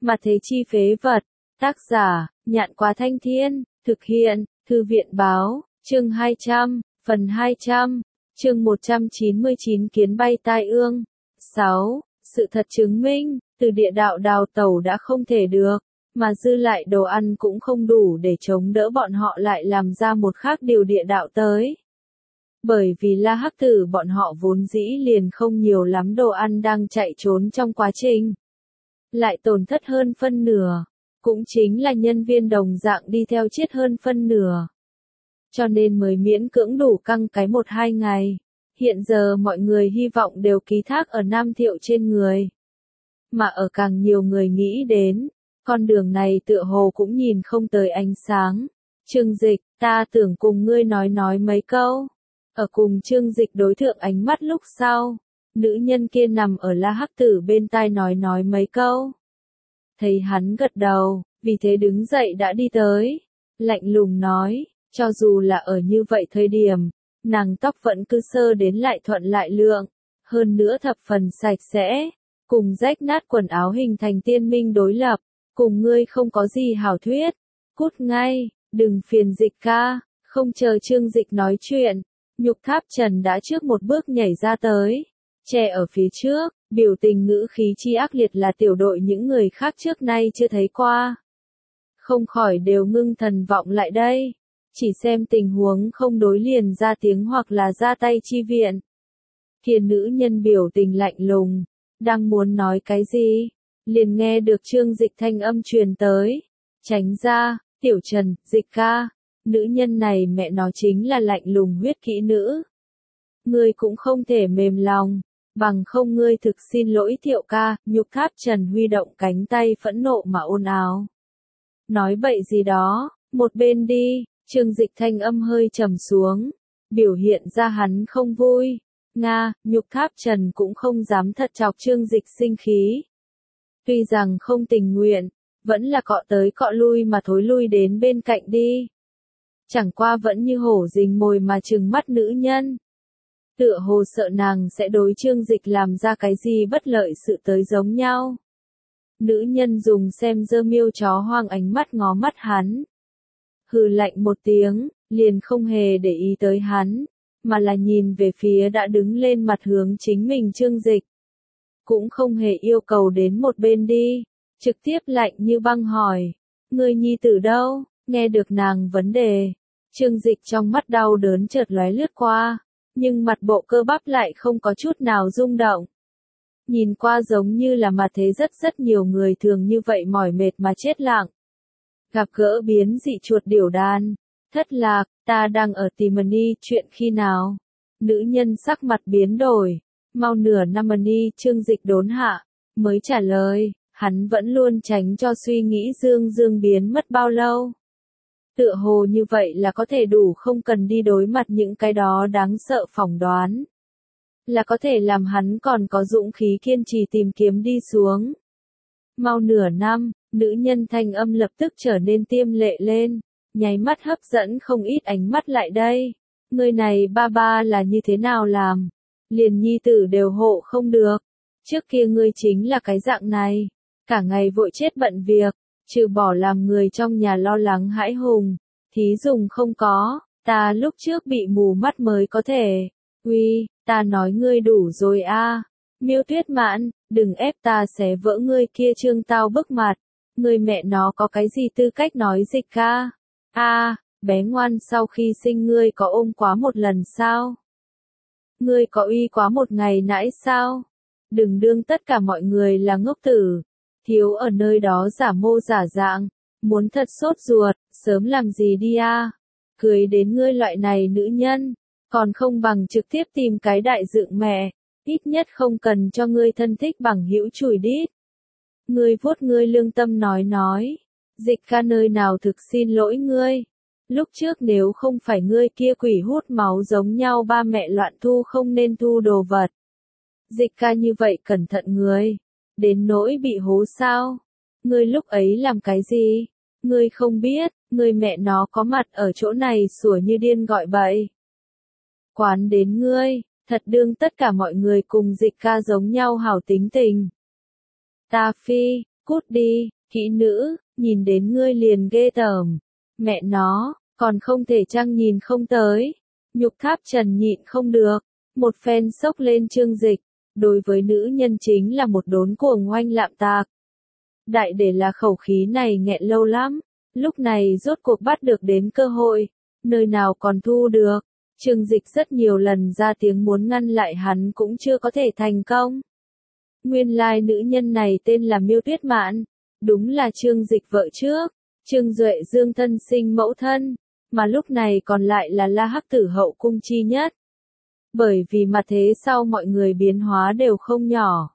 Mà thế chi phế vật. Tác giả, Nhạn Quá Thanh Thiên, thực hiện, Thư viện Báo, chương 200, phần 200, chương 199 kiến bay tai ương. 6. Sự thật chứng minh, từ địa đạo đào tẩu đã không thể được, mà dư lại đồ ăn cũng không đủ để chống đỡ bọn họ lại làm ra một khác điều địa đạo tới. Bởi vì La Hắc Tử bọn họ vốn dĩ liền không nhiều lắm đồ ăn đang chạy trốn trong quá trình. Lại tổn thất hơn phân nửa, cũng chính là nhân viên đồng dạng đi theo chết hơn phân nửa. Cho nên mới miễn cưỡng đủ căng cái 1-2 ngày. Hiện giờ mọi người hy vọng đều ký thác ở Nam Thiệu trên người. Mà ở càng nhiều người nghĩ đến, con đường này tựa hồ cũng nhìn không tới ánh sáng. Trương Dịch, ta tưởng cùng ngươi nói mấy câu. Ở cùng Trương Dịch đối thượng ánh mắt lúc sau, nữ nhân kia nằm ở La Hắc Tử bên tai nói mấy câu. Thấy hắn gật đầu, vì thế đứng dậy đã đi tới. Lạnh lùng nói, cho dù là ở như vậy thời điểm, nàng tóc vẫn cứ sơ đến lại thuận lại lượng, hơn nữa thập phần sạch sẽ, cùng rách nát quần áo hình thành tiên minh đối lập, cùng ngươi không có gì hảo thuyết, cút ngay, đừng phiền Dịch ca. Không chờ Trương Dịch nói chuyện, Nhục Tháp Trần đã trước một bước nhảy ra tới, che ở phía trước, biểu tình ngữ khí chi ác liệt là tiểu đội những người khác trước nay chưa thấy qua. Không khỏi đều ngưng thần vọng lại đây, chỉ xem tình huống không đối liền ra tiếng hoặc là ra tay chi viện. Kia nữ nhân biểu tình lạnh lùng, đang muốn nói cái gì, liền nghe được Trương Dịch thanh âm truyền tới. Tránh ra, Tiểu Trần, Dịch ca. Nữ nhân này mẹ nó chính là lạnh lùng huyết kỹ nữ. Ngươi cũng không thể mềm lòng, bằng không ngươi thực xin lỗi Thiệu ca. Nhục Tháp Trần huy động cánh tay phẫn nộ mà ồn ào. Nói bậy gì đó, một bên đi. Trương Dịch thanh âm hơi trầm xuống, biểu hiện ra hắn không vui. Nga, Nhục Tháp Trần cũng không dám thật chọc Trương Dịch sinh khí. Tuy rằng không tình nguyện, vẫn là cọ tới cọ lui mà thối lui đến bên cạnh đi. Chẳng qua vẫn như hổ rình mồi mà trừng mắt nữ nhân. Tựa hồ sợ nàng sẽ đối Trương Dịch làm ra cái gì bất lợi sự tới giống nhau. Nữ nhân dùng xem dơ miêu chó hoang ánh mắt ngó mắt hắn. Hừ lạnh một tiếng, liền không hề để ý tới hắn, mà là nhìn về phía đã đứng lên mặt hướng chính mình Trương Dịch. Cũng không hề yêu cầu đến một bên đi, trực tiếp lạnh như băng hỏi, ngươi nhi tử đâu? Nghe được nàng vấn đề, Trương Dịch trong mắt đau đớn chợt lóe lướt qua, nhưng mặt bộ cơ bắp lại không có chút nào rung động. Nhìn qua giống như là mà thế rất nhiều người thường như vậy mỏi mệt mà chết lặng. Gặp gỡ biến dị chuột điểu đàn, thất lạc, ta đang ở Timony, chuyện khi nào? Nữ nhân sắc mặt biến đổi, mau nửa năm đi. Trương Dịch đốn hạ, mới trả lời, hắn vẫn luôn tránh cho suy nghĩ Dương biến mất bao lâu. Tựa hồ như vậy là có thể đủ, không cần đi đối mặt những cái đó đáng sợ phỏng đoán. Là có thể làm hắn còn có dũng khí kiên trì tìm kiếm đi xuống. Mau nửa năm, nữ nhân thanh âm lập tức trở nên tiêm lệ lên, nháy mắt hấp dẫn không ít ánh mắt lại đây. Người này ba là như thế nào làm? Liền nhi tử đều hộ không được. Trước kia ngươi chính là cái dạng này, cả ngày vội chết bận việc, trừ bỏ làm người trong nhà lo lắng hãi hùng, thí dùng không có, ta lúc trước bị mù mắt mới có thể. Uy, ta nói ngươi đủ rồi a. Miêu Tuyết Mãn, đừng ép ta xé vỡ ngươi kia trương tao bức mặt. Ngươi mẹ nó có cái gì tư cách nói Dịch ca? A, bé ngoan, sau khi sinh ngươi có ôm quá một lần sao? Ngươi có uy quá một ngày nãy sao? Đừng đương tất cả mọi người là ngốc tử. Thiếu ở nơi đó giả mô giả dạng, muốn thật sốt ruột, sớm làm gì đi a? Cưới đến ngươi loại này nữ nhân, còn không bằng trực tiếp tìm cái đại dượng mẹ, ít nhất không cần cho ngươi thân thích bằng hữu chùi đít. Ngươi vuốt ngươi lương tâm nói, Dịch ca nơi nào thực xin lỗi ngươi. Lúc trước nếu không phải ngươi kia quỷ hút máu giống nhau ba mẹ loạn thu không nên thu đồ vật. Dịch ca như vậy cẩn thận người, đến nỗi bị hố sao? Ngươi lúc ấy làm cái gì? Ngươi không biết, ngươi mẹ nó có mặt ở chỗ này sủa như điên gọi bậy. Quán đến ngươi, thật đương tất cả mọi người cùng Dịch ca giống nhau hảo tính tình. Ta phi, Cút đi, kỹ nữ, nhìn đến ngươi liền ghê tởm. Mẹ nó, còn không thể chăng nhìn không tới. Nhục Tháp Trần nhịn không được, một phen xốc lên Trương Dịch, đối với nữ nhân chính là một đốn cuồng oanh lạm tạc. Đại để là khẩu khí này nghẹn lâu lắm, lúc này rốt cuộc bắt được đến cơ hội, nơi nào còn thu được. Trương Dịch rất nhiều lần ra tiếng muốn ngăn lại hắn cũng chưa có thể thành công. Nguyên lai nữ nhân này tên là Miêu Tuyết Mạn, đúng là Trương Dịch vợ trước, Trương Duệ Dương thân sinh mẫu thân, mà lúc này còn lại là La Hắc Tử hậu cung chi nhất. Bởi vì mà thế sau mọi người biến hóa đều không nhỏ.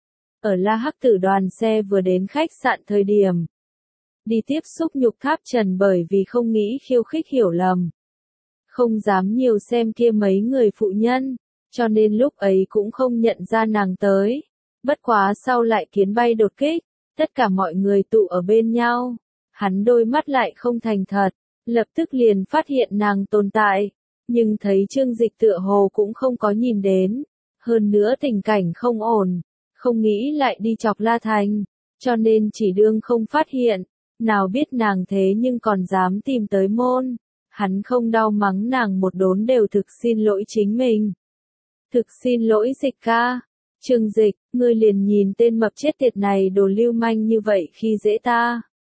Ở La Hắc Tử đoàn xe vừa đến khách sạn thời điểm, đi tiếp xúc Nhục Tháp Trần bởi vì không nghĩ khiêu khích hiểu lầm. Không dám nhiều xem kia mấy người phụ nhân, cho nên lúc ấy cũng không nhận ra nàng tới. Bất quá sau lại kiến bay đột kích, tất cả mọi người tụ ở bên nhau. Hắn đôi mắt lại không thành thật, lập tức liền phát hiện nàng tồn tại. Nhưng thấy Trương Dịch tựa hồ cũng không có nhìn đến. Hơn nữa tình cảnh không ổn, không nghĩ lại đi chọc La Thành, cho nên chỉ đương không phát hiện. Nào biết nàng thế nhưng còn dám tìm tới môn. Hắn không đau mắng nàng một đốn đều thực xin lỗi chính mình. Thực xin lỗi Dịch ca. Trương Dịch, ngươi liền nhìn tên mập chết tiệt này đồ lưu manh như vậy khi dễ ta.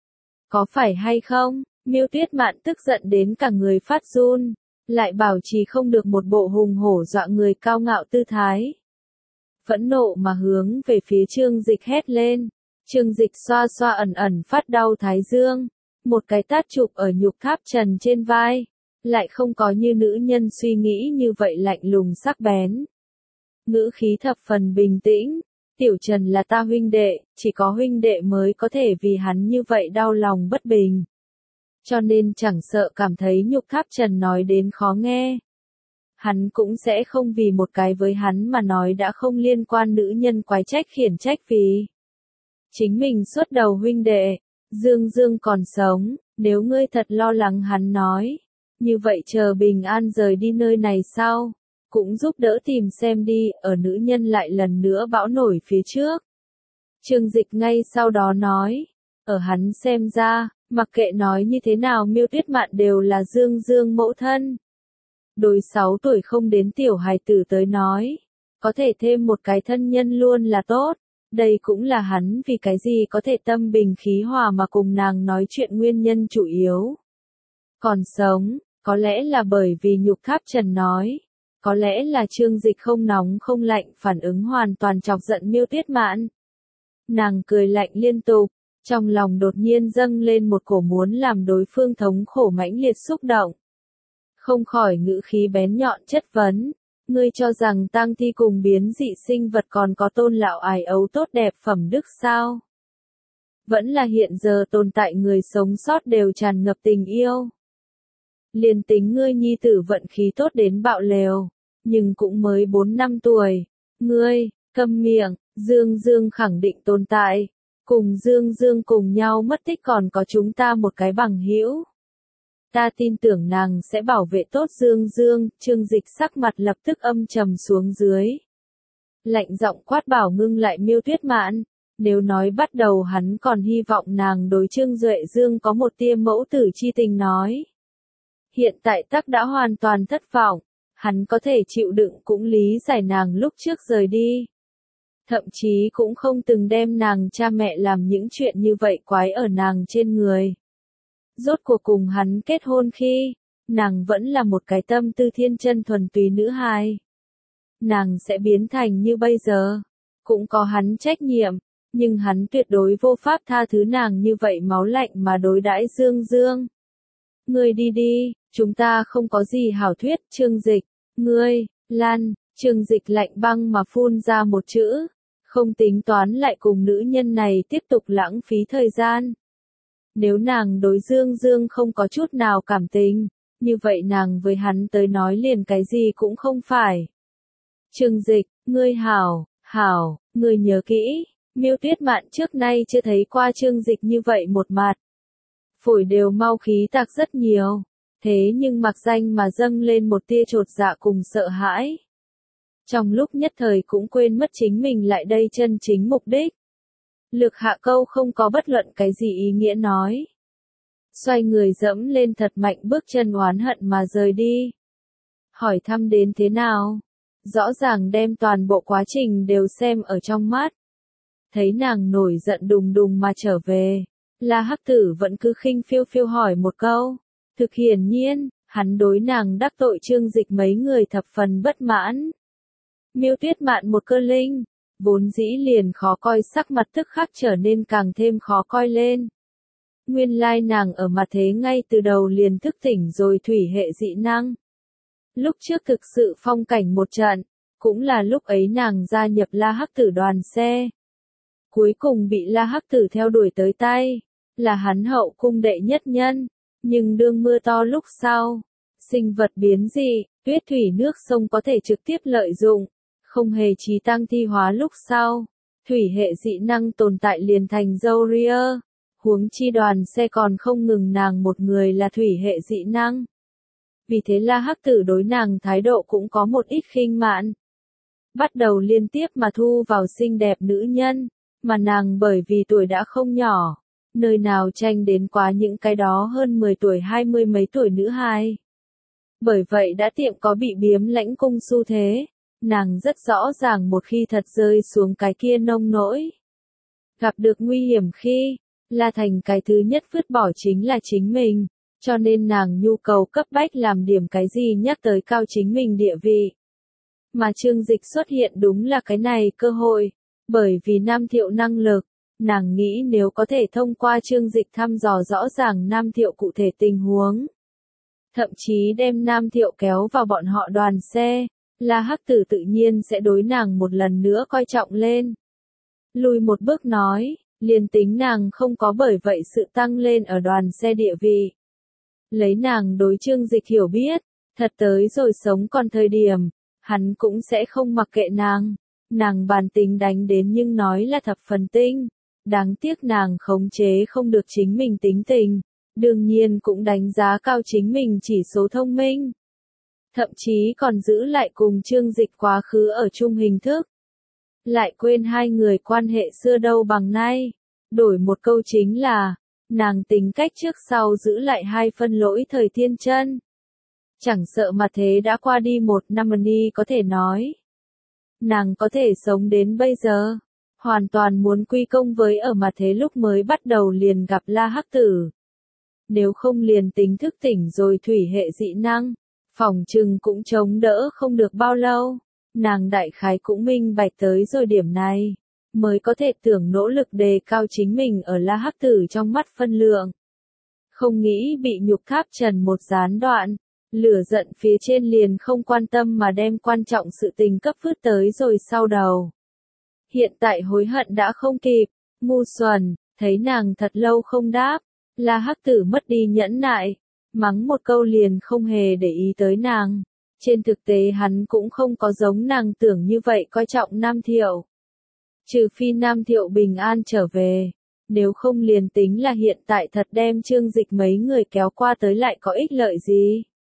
Có phải hay không? Miêu Tuyết Mạn tức giận đến cả người phát run, lại bảo trì không được một bộ hùng hổ dọa người cao ngạo tư thái. Phẫn nộ mà hướng về phía Trương Dịch hét lên. Trương Dịch xoa xoa ẩn ẩn phát đau thái dương, một cái tát chụp ở Nhục Tháp Trần trên vai, lại không có như nữ nhân suy nghĩ như vậy lạnh lùng sắc bén. Ngữ khí thập phần bình tĩnh, Tiểu Trần là ta huynh đệ, chỉ có huynh đệ mới có thể vì hắn như vậy đau lòng bất bình. Cho nên chẳng sợ cảm thấy Nhục Tháp Trần nói đến khó nghe. Hắn cũng sẽ không vì một cái với hắn mà nói đã không liên quan nữ nhân quái trách khiển trách vì chính mình xuất đầu huynh đệ. Dương Dương còn sống, nếu ngươi thật lo lắng hắn nói, như vậy chờ bình an rời đi nơi này sau, cũng giúp đỡ tìm xem đi, ở nữ nhân lại lần nữa bão nổi phía trước. Trương Dịch ngay sau đó nói, ở hắn xem ra, mặc kệ nói như thế nào Miêu Tuyết Mạn đều là Dương Dương mẫu thân. Đối 6 tuổi không đến tiểu hài tử tới nói, có thể thêm một cái thân nhân luôn là tốt. Đây cũng là hắn vì cái gì có thể tâm bình khí hòa mà cùng nàng nói chuyện nguyên nhân chủ yếu. Còn sống, có lẽ là bởi vì Nhục Tháp Trần nói, có lẽ là Trương Dịch không nóng không lạnh phản ứng hoàn toàn chọc giận Miêu Tuyết Mạn. Nàng cười lạnh liên tục, trong lòng đột nhiên dâng lên một cổ muốn làm đối phương thống khổ mãnh liệt xúc động. Không khỏi ngữ khí bén nhọn chất vấn. Ngươi cho rằng tang thi cùng biến dị sinh vật còn có tôn lão ái ấu tốt đẹp phẩm đức sao? Vẫn là hiện giờ tồn tại người sống sót đều tràn ngập tình yêu. Liền tính ngươi nhi tử vận khí tốt đến bạo lều, nhưng cũng mới 4 năm tuổi. Ngươi, câm miệng, Dương Dương khẳng định tồn tại. Cùng Dương Dương cùng nhau mất tích còn có chúng ta một cái bằng hữu. Ta tin tưởng nàng sẽ bảo vệ tốt Dương Dương. Trương Dịch sắc mặt lập tức âm trầm xuống dưới. Lạnh giọng quát bảo ngưng lại Miêu Tuyết Mạn. Nếu nói bắt đầu hắn còn hy vọng nàng đối Trương Duệ Dương có một tia mẫu tử chi tình nói. Hiện tại tắc đã hoàn toàn thất vọng. Hắn có thể chịu đựng cũng lý giải nàng lúc trước rời đi. Thậm chí cũng không từng đem nàng cha mẹ làm những chuyện như vậy quái ở nàng trên người. Rốt cuộc cùng hắn kết hôn khi, nàng vẫn là một cái tâm tư thiên chân thuần túy nữ hài. Nàng sẽ biến thành như bây giờ, cũng có hắn trách nhiệm, nhưng hắn tuyệt đối vô pháp tha thứ nàng như vậy máu lạnh mà đối đãi Dương Dương. Ngươi đi đi, chúng ta không có gì hảo thuyết. Trương Dịch, ngươi, Lan. Trương Dịch lạnh băng mà phun ra một chữ, không tính toán lại cùng nữ nhân này tiếp tục lãng phí thời gian. Nếu nàng đối Dương Dương không có chút nào cảm tình, như vậy nàng với hắn tới nói liền cái gì cũng không phải. Trương Dịch, ngươi hảo, ngươi nhớ kỹ, Miêu Tuyết Mạn trước nay chưa thấy qua Trương Dịch như vậy một mặt. Phổi đều mau khí tạc rất nhiều, thế nhưng mặc danh mà dâng lên một tia chột dạ cùng sợ hãi. Trong lúc nhất thời cũng quên mất chính mình lại đây chân chính mục đích. Lược hạ câu không có bất luận cái gì ý nghĩa nói. Xoay người dẫm lên thật mạnh bước chân oán hận mà rời đi. Hỏi thăm đến thế nào? Rõ ràng đem toàn bộ quá trình đều xem ở trong mắt. Thấy nàng nổi giận đùng đùng mà trở về. La Hắc Tử vẫn cứ khinh phiêu phiêu hỏi một câu. Thực hiển nhiên, hắn đối nàng đắc tội Trương Dịch mấy người thập phần bất mãn. Miêu Tuyết Mạn một cơ linh, vốn dĩ liền khó coi sắc mặt tức khắc trở nên càng thêm khó coi lên. Nguyên lai nàng ở mặt thế ngay từ đầu liền thức tỉnh rồi thủy hệ dị năng. Lúc trước thực sự phong cảnh một trận, cũng là lúc ấy nàng gia nhập La Hắc Tử đoàn xe. Cuối cùng bị La Hắc Tử theo đuổi tới tay, là hắn hậu cung đệ nhất nhân, nhưng đương mưa to lúc sau, sinh vật biến dị, tuyết thủy nước sông có thể trực tiếp lợi dụng, không hề trí tăng thi hóa lúc sau, thủy hệ dị năng tồn tại liền thành dâu ria, huống chi đoàn xe còn không ngừng nàng một người là thủy hệ dị năng. Vì thế La Hắc Tử đối nàng thái độ cũng có một ít khinh mạn. Bắt đầu liên tiếp mà thu vào xinh đẹp nữ nhân, mà nàng bởi vì tuổi đã không nhỏ, nơi nào tranh đến quá những cái đó hơn 10 tuổi 20 mấy tuổi nữ hài. Bởi vậy đã tiệm có bị biếm lãnh cung xu thế, nàng rất rõ ràng một khi thật rơi xuống cái kia nông nỗi. Gặp được nguy hiểm khi, La Thành cái thứ nhất vứt bỏ chính là chính mình, cho nên nàng nhu cầu cấp bách làm điểm cái gì nhắc tới cao chính mình địa vị. Mà Trương Dịch xuất hiện đúng là cái này cơ hội, bởi vì Nam Thiệu năng lực, nàng nghĩ nếu có thể thông qua Trương Dịch thăm dò rõ ràng Nam Thiệu cụ thể tình huống. Thậm chí đem Nam Thiệu kéo vào bọn họ đoàn xe, La Hắc Tử tự nhiên sẽ đối nàng một lần nữa coi trọng lên. Lùi một bước nói, liền tính nàng không có bởi vậy sự tăng lên ở đoàn xe địa vị. Lấy nàng đối Trương Dịch hiểu biết, thật tới rồi sống còn thời điểm, hắn cũng sẽ không mặc kệ nàng. Nàng bản tính đánh đến nhưng nói là thập phần tinh. Đáng tiếc nàng khống chế không được chính mình tính tình. Đương nhiên cũng đánh giá cao chính mình chỉ số thông minh. Thậm chí còn giữ lại cùng Trương Dịch quá khứ ở chung hình thức. Lại quên hai người quan hệ xưa đâu bằng nay. Đổi một câu chính là, nàng tính cách trước sau giữ lại hai phân lỗi thời thiên chân. Chẳng sợ mà thế đã qua đi một năm ni có thể nói. Nàng có thể sống đến bây giờ, hoàn toàn muốn quy công với ở mà thế lúc mới bắt đầu liền gặp La Hắc Tử. Nếu không liền tính thức tỉnh rồi thủy hệ dị năng, phỏng chừng cũng chống đỡ không được bao lâu. Nàng đại khái cũng minh bạch tới rồi điểm này, mới có thể tưởng nỗ lực đề cao chính mình ở La Hắc Tử trong mắt phân lượng. Không nghĩ bị nhục tháp trần một gián đoạn, lửa giận phía trên liền không quan tâm mà đem quan trọng sự tình cấp vứt tới rồi sau đầu. Hiện tại hối hận đã không kịp, ngu xuẩn, thấy nàng thật lâu không đáp, La Hắc Tử mất đi nhẫn nại, mắng một câu liền không hề để ý tới nàng. Trên thực tế hắn cũng không có giống nàng tưởng như vậy coi trọng Nam Thiệu. Trừ phi Nam Thiệu bình an trở về, nếu không liền tính là hiện tại thật đem Trương Dịch mấy người kéo qua tới lại có ích lợi gì.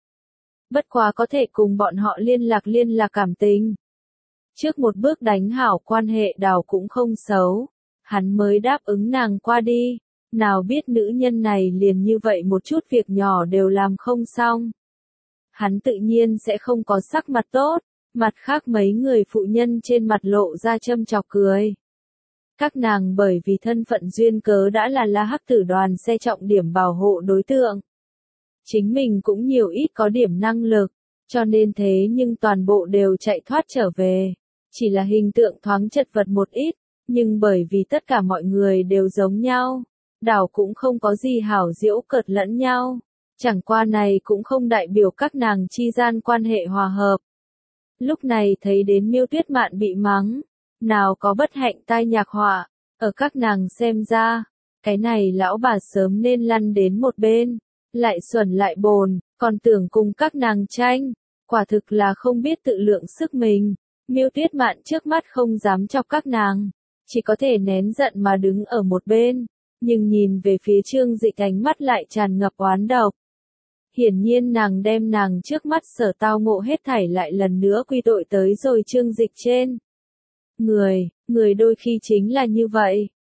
Bất quá có thể cùng bọn họ liên lạc cảm tình. Trước một bước đánh hảo quan hệ đào cũng không xấu, hắn mới đáp ứng nàng qua đi, nào biết nữ nhân này liền như vậy một chút việc nhỏ đều làm không xong. Hắn tự nhiên sẽ không có sắc mặt tốt, mặt khác mấy người phụ nhân trên mặt lộ ra châm chọc cười. Các nàng bởi vì thân phận duyên cớ đã là La Hắc Tử đoàn xe trọng điểm bảo hộ đối tượng. Chính mình cũng nhiều ít có điểm năng lực, cho nên thế nhưng toàn bộ đều chạy thoát trở về. Chỉ là hình tượng thoáng chật vật một ít, nhưng bởi vì tất cả mọi người đều giống nhau, đảo cũng không có gì hảo giễu cợt lẫn nhau. Chẳng qua này cũng không đại biểu các nàng chi gian quan hệ hòa hợp. Lúc này thấy đến Miêu Tuyết Mạn bị mắng, nào có bất hạnh tai nhạc họa, ở các nàng xem ra, cái này lão bà sớm nên lăn đến một bên, lại xuẩn lại bồn, còn tưởng cùng các nàng tranh, quả thực là không biết tự lượng sức mình. Miêu Tuyết Mạn trước mắt không dám chọc các nàng, chỉ có thể nén giận mà đứng ở một bên, nhưng nhìn về phía Trương Dịch ánh mắt lại tràn ngập oán độc. Hiển nhiên nàng đem nàng trước mắt sở tao ngộ hết thảy lại lần nữa quy tội tới rồi Trương Dịch trên. Người đôi khi chính là như vậy,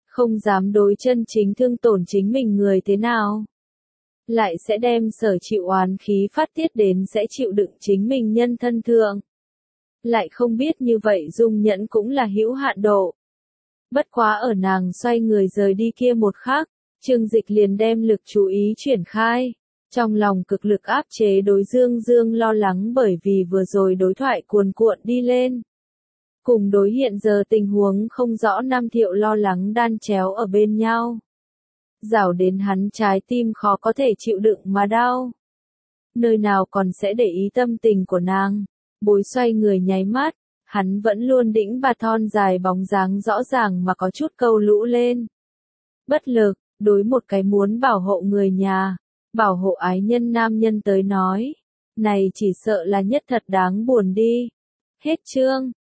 không dám đối chân chính thương tổn chính mình người thế nào. Lại sẽ đem sở chịu oán khí phát tiết đến sẽ chịu đựng chính mình nhân thân thượng. Lại không biết như vậy dung nhẫn cũng là hữu hạn độ. Bất quá ở nàng xoay người rời đi kia một khắc, Trương Dịch liền đem lực chú ý chuyển khai. Trong lòng cực lực áp chế đối Dương Dương lo lắng bởi vì vừa rồi đối thoại cuồn cuộn đi lên. Cùng đối hiện giờ tình huống không rõ Nam Thiệu lo lắng đan chéo ở bên nhau. Rảo đến hắn trái tim khó có thể chịu đựng mà đau. Nơi nào còn sẽ để ý tâm tình của nàng. Bối xoay người nháy mắt, hắn vẫn luôn đĩnh bà thon dài bóng dáng rõ ràng mà có chút câu lũ lên. Bất lực, đối một cái muốn bảo hộ người nhà, bảo hộ ái nhân nam nhân tới nói. Này chỉ sợ là nhất thật đáng buồn đi. Hết chương.